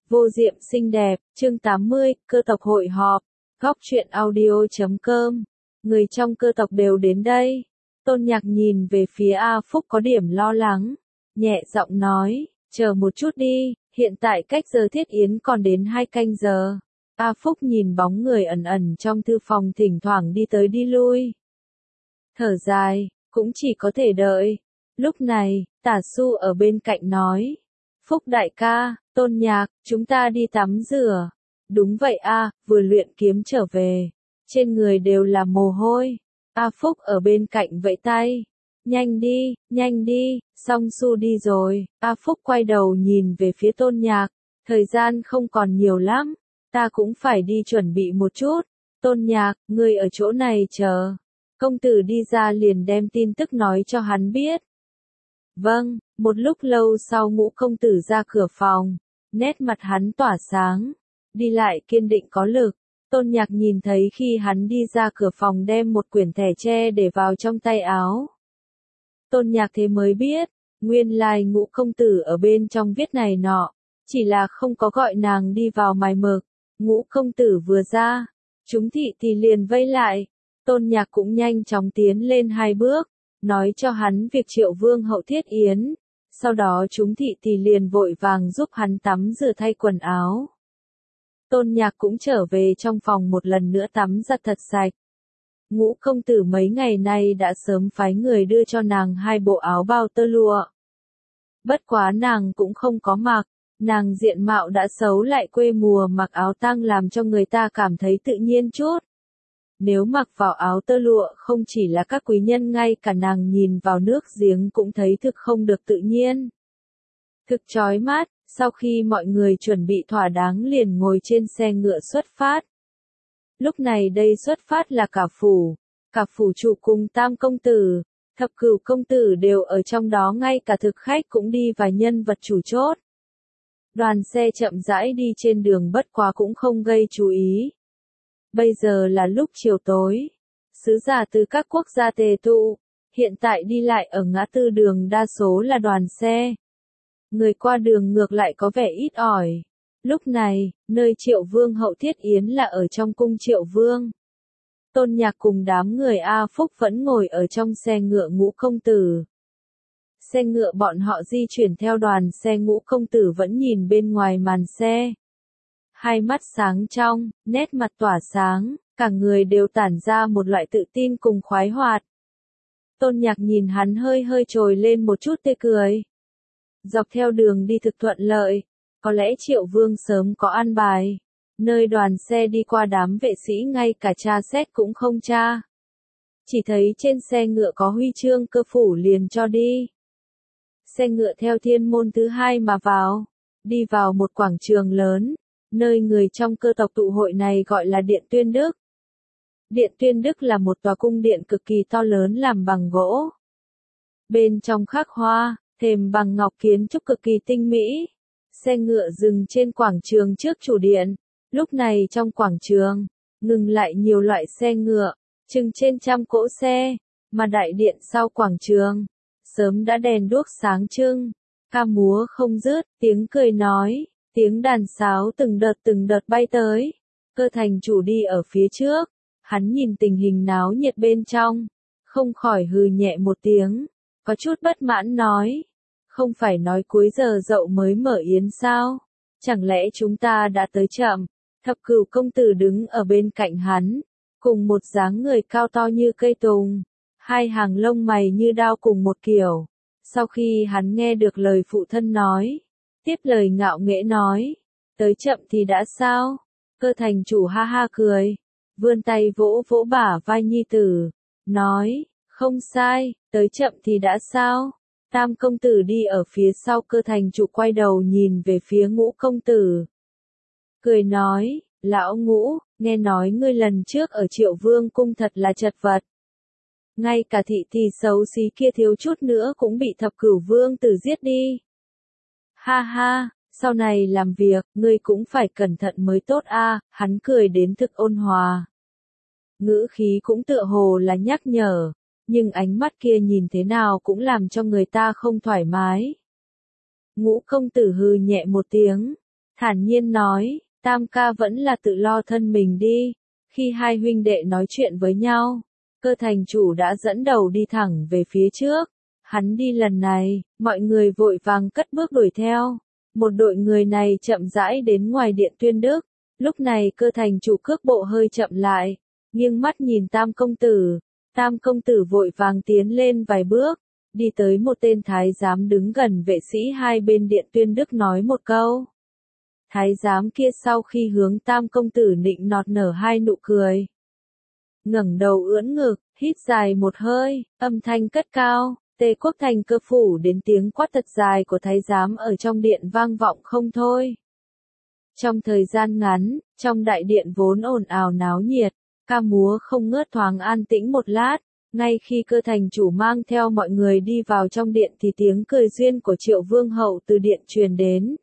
Vô diệm xinh đẹp, chương 80, cơ tộc hội họp, góc truyện audio.com. Người trong cơ tộc đều đến đây. Tôn Nhạc nhìn về phía A Phúc có điểm lo lắng, nhẹ giọng nói, chờ một chút đi, hiện tại cách giờ thiết yến còn đến 2 canh giờ. A Phúc nhìn bóng người ẩn ẩn trong thư phòng thỉnh thoảng đi tới đi lui. Thở dài, cũng chỉ có thể đợi. Lúc này, Tả Xu ở bên cạnh nói, Phúc đại ca, Tôn Nhạc, chúng ta đi tắm rửa. Đúng vậy a, vừa luyện kiếm trở về, trên người đều là mồ hôi. A Phúc ở bên cạnh vẫy tay, nhanh đi, Song Su đi rồi. A Phúc quay đầu nhìn về phía Tôn Nhạc, thời gian không còn nhiều lắm, ta cũng phải đi chuẩn bị một chút. Tôn Nhạc, ngươi ở chỗ này chờ. Công tử đi ra liền đem tin tức nói cho hắn biết. Vâng, một lúc lâu sau Ngũ công tử ra cửa phòng, nét mặt hắn tỏa sáng, đi lại kiên định có lực. Tôn Nhạc nhìn thấy khi hắn đi ra cửa phòng đem một quyển thẻ tre để vào trong tay áo. Tôn Nhạc thế mới biết, nguyên lai Ngũ công tử ở bên trong viết này nọ, chỉ là không có gọi nàng đi vào mài mực. Ngũ công tử vừa ra, chúng thị thì liền vây lại. Tôn Nhạc cũng nhanh chóng tiến lên 2 bước, nói cho hắn việc Triệu Vương hậu thiết yến. Sau đó chúng thị thì liền vội vàng giúp hắn tắm rửa thay quần áo. Tôn Nhạc cũng trở về trong phòng một lần nữa tắm giặt thật sạch. Ngũ công tử mấy ngày nay đã sớm phái người đưa cho nàng 2 bộ áo bao tơ lụa. Bất quá nàng cũng không có mặc, nàng diện mạo đã xấu lại quê mùa mặc áo tang làm cho người ta cảm thấy tự nhiên chút. Nếu mặc vào áo tơ lụa không chỉ là các quý nhân ngay cả nàng nhìn vào nước giếng cũng thấy thực không được tự nhiên. Thực chói mắt, sau khi mọi người chuẩn bị thỏa đáng liền ngồi trên xe ngựa xuất phát. Lúc này đây xuất phát là cả phủ chủ cùng Tam công tử, Thập Cửu công tử đều ở trong đó, ngay cả thực khách cũng đi và nhân vật chủ chốt. Đoàn xe chậm rãi đi trên đường bất quá cũng không gây chú ý. Bây giờ là lúc chiều tối, sứ giả từ các quốc gia tề tụ, hiện tại đi lại ở ngã tư đường đa số là đoàn xe. Người qua đường ngược lại có vẻ ít ỏi. Lúc này, nơi Triệu Vương hậu thiết yến là ở trong cung Triệu Vương. Tôn Nhạc cùng đám người A Phúc vẫn ngồi ở trong xe ngựa Ngũ công tử. Xe ngựa bọn họ di chuyển theo đoàn xe, Ngũ công tử vẫn nhìn bên ngoài màn xe. Hai mắt sáng trong, nét mặt tỏa sáng, cả người đều tản ra một loại tự tin cùng khoái hoạt. Tôn Nhạc nhìn hắn hơi trồi lên một chút tê cười. Dọc theo đường đi thực thuận lợi, có lẽ Triệu Vương sớm có an bài. Nơi đoàn xe đi qua đám vệ sĩ ngay cả tra xét cũng không tra. Chỉ thấy trên xe ngựa có huy chương cơ phủ liền cho đi. Xe ngựa theo thiên môn thứ 2 mà vào, đi vào một quảng trường lớn, nơi người trong cơ tộc tụ hội này gọi là Điện Tuyên Đức. Điện Tuyên Đức là một tòa cung điện cực kỳ to lớn làm bằng gỗ. Bên trong khắc hoa, thềm bằng ngọc, kiến trúc cực kỳ tinh mỹ. Xe ngựa dừng trên quảng trường trước chủ điện. Lúc này trong quảng trường, ngừng lại nhiều loại xe ngựa, chừng trên 100 cỗ xe, mà đại điện sau quảng trường, sớm đã đèn đuốc sáng trưng, ca múa không dứt, tiếng cười nói, tiếng đàn sáo từng đợt bay tới. Cơ thành chủ đi ở phía trước, hắn nhìn tình hình náo nhiệt bên trong, không khỏi hừ nhẹ một tiếng, có chút bất mãn nói, không phải nói cuối giờ dậu mới mở yến sao, chẳng lẽ chúng ta đã tới chậm. Thập Cửu công tử đứng ở bên cạnh hắn, cùng một dáng người cao to như cây tùng, 2 hàng lông mày như đao cùng một kiểu. Sau khi hắn nghe được lời phụ thân nói, tiếp lời ngạo nghễ nói, tới chậm thì đã sao? Cơ thành chủ ha ha cười, vươn tay vỗ vỗ bả vai nhi tử, nói, không sai, tới chậm thì đã sao? Tam công tử đi ở phía sau, cơ thành chủ quay đầu nhìn về phía Ngũ công tử. Cười nói, lão Ngũ, nghe nói ngươi lần trước ở Triệu Vương cung thật là chật vật. Ngay cả thị thì xấu xí kia thiếu chút nữa cũng bị Thập Cửu vương tử giết đi. Ha ha, sau này làm việc, ngươi cũng phải cẩn thận mới tốt a. Hắn cười đến thực ôn hòa. Ngữ khí cũng tựa hồ là nhắc nhở, nhưng ánh mắt kia nhìn thế nào cũng làm cho người ta không thoải mái. Ngũ công tử hừ nhẹ một tiếng, thản nhiên nói, Tam ca vẫn là tự lo thân mình đi. Khi hai huynh đệ nói chuyện với nhau, Cơ thành chủ đã dẫn đầu đi thẳng về phía trước. Hắn đi lần này, mọi người vội vàng cất bước đuổi theo. Một đội người này chậm rãi đến ngoài điện Tuyên Đức. Lúc này Cơ thành chủ cước bộ hơi chậm lại, nghiêng mắt nhìn Tam công tử. Tam công tử vội vàng tiến lên vài bước, đi tới một tên thái giám đứng gần vệ sĩ hai bên điện Tuyên Đức nói một câu. Thái giám kia sau khi hướng Tam công tử nịnh nọt nở hai nụ cười. Ngẩng đầu ưỡn ngực, hít dài một hơi, âm thanh cất cao, Tề Quốc thành cơ phủ đến tiếng quát thật dài của thái giám ở trong điện vang vọng không thôi. Trong thời gian ngắn, trong đại điện vốn ồn ào náo nhiệt, ca múa không ngớt thoáng an tĩnh một lát, ngay khi Cơ thành chủ mang theo mọi người đi vào trong điện thì tiếng cười duyên của Triệu Vương hậu từ điện truyền đến.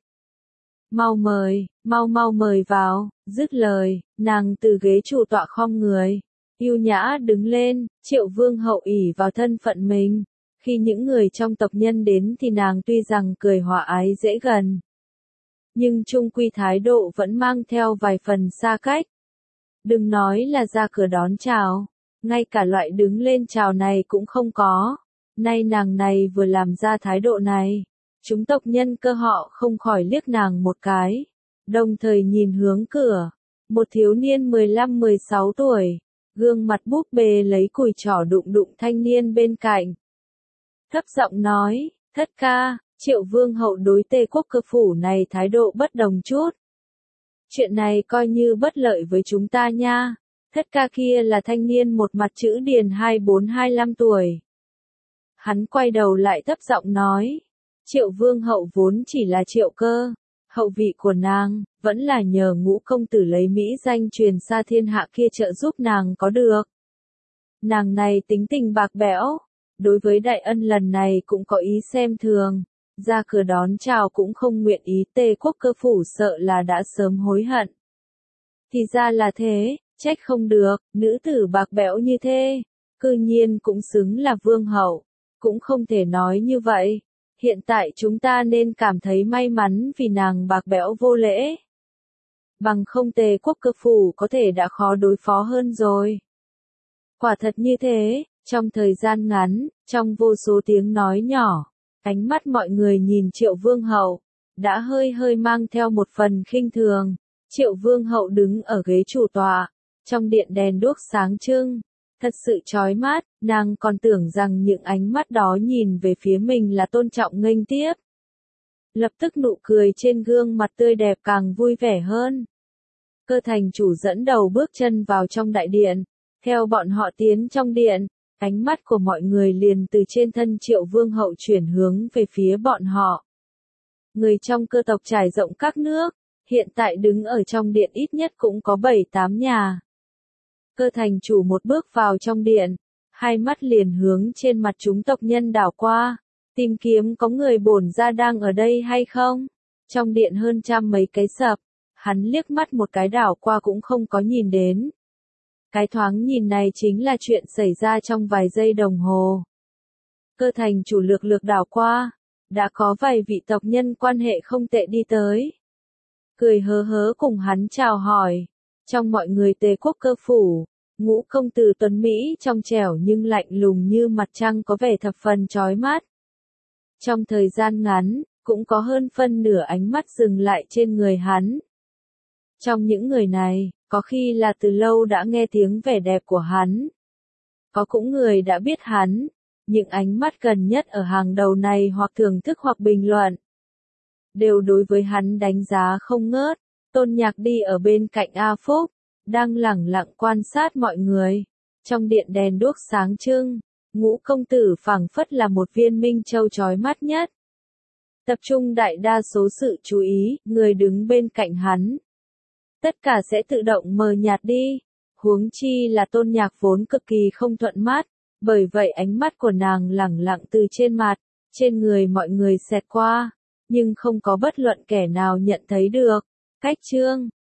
Mau mời vào, dứt lời, nàng từ ghế chủ tọa khom người, yêu nhã đứng lên, Triệu Vương hậu ỷ vào thân phận mình. Khi những người trong tộc nhân đến thì nàng tuy rằng cười hòa ái dễ gần, nhưng chung quy thái độ vẫn mang theo vài phần xa cách. Đừng nói là ra cửa đón chào, ngay cả loại đứng lên chào này cũng không có. Nay nàng này vừa làm ra thái độ này, chúng tộc nhân Cơ họ không khỏi liếc nàng một cái, đồng thời nhìn hướng cửa. Một thiếu niên 15-16 tuổi, gương mặt búp bê lấy cùi trỏ đụng thanh niên bên cạnh. Thấp giọng nói, thất ca, Triệu Vương hậu đối Tề Quốc cơ phủ này thái độ bất đồng chút. Chuyện này coi như bất lợi với chúng ta nha. Thất ca kia là thanh niên một mặt chữ điền 24-25 tuổi. Hắn quay đầu lại thấp giọng nói, Triệu Vương hậu vốn chỉ là Triệu Cơ, hậu vị của nàng, vẫn là nhờ Ngũ công tử lấy mỹ danh truyền xa thiên hạ kia trợ giúp nàng có được. Nàng này tính tình bạc bẽo, đối với đại ân lần này cũng có ý xem thường, ra cửa đón chào cũng không nguyện ý. Tề Quốc cơ phủ sợ là đã sớm hối hận. Thì ra là thế, trách không được, nữ tử bạc bẽo như thế, cư nhiên cũng xứng là vương hậu, cũng không thể nói như vậy. Hiện tại chúng ta nên cảm thấy may mắn vì nàng bạc bẽo vô lễ. Bằng không Tề Quốc cơ phủ có thể đã khó đối phó hơn rồi. Quả thật như thế, trong thời gian ngắn, trong vô số tiếng nói nhỏ, ánh mắt mọi người nhìn Triệu Vương hậu, đã hơi mang theo một phần khinh thường. Triệu Vương hậu đứng ở ghế chủ tọa, trong điện đèn đuốc sáng trưng, thật sự chói mắt, nàng còn tưởng rằng những ánh mắt đó nhìn về phía mình là tôn trọng nghênh tiếp. Lập tức nụ cười trên gương mặt tươi đẹp càng vui vẻ hơn. Cơ thành chủ dẫn đầu bước chân vào trong đại điện, theo bọn họ tiến trong điện, ánh mắt của mọi người liền từ trên thân Triệu Vương hậu chuyển hướng về phía bọn họ. Người trong Cơ tộc trải rộng các nước, hiện tại đứng ở trong điện ít nhất cũng có 7-8 nhà. Cơ thành chủ một bước vào trong điện, hai mắt liền hướng trên mặt chúng tộc nhân đảo qua, tìm kiếm có người bổn gia đang ở đây hay không. Trong điện hơn trăm mấy cái sập, hắn liếc mắt một cái đảo qua cũng không có nhìn đến. Cái thoáng nhìn này chính là chuyện xảy ra trong vài giây đồng hồ. Cơ thành chủ lược đảo qua, đã có vài vị tộc nhân quan hệ không tệ đi tới. Cười hớ cùng hắn chào hỏi. Trong mọi người Tề Quốc cơ phủ, Ngũ công tử tuấn Mỹ trong trẻo nhưng lạnh lùng như mặt trăng có vẻ thập phần chói mắt. Trong thời gian ngắn, cũng có hơn phân nửa ánh mắt dừng lại trên người hắn. Trong những người này, có khi là từ lâu đã nghe tiếng vẻ đẹp của hắn. Có cũng người đã biết hắn, những ánh mắt gần nhất ở hàng đầu này hoặc thưởng thức hoặc bình luận, đều đối với hắn đánh giá không ngớt. Tôn Nhạc đi ở bên cạnh A Phúc, đang lẳng lặng quan sát mọi người. Trong điện đèn đuốc sáng trưng, Ngũ công tử phảng phất là một viên minh châu chói mắt nhất. Tập trung đại đa số sự chú ý, người đứng bên cạnh hắn. Tất cả sẽ tự động mờ nhạt đi. Huống chi là Tôn Nhạc vốn cực kỳ không thuận mắt, bởi vậy ánh mắt của nàng lẳng lặng từ trên mặt, trên người mọi người xẹt qua, nhưng không có bất luận kẻ nào nhận thấy được. Cách chương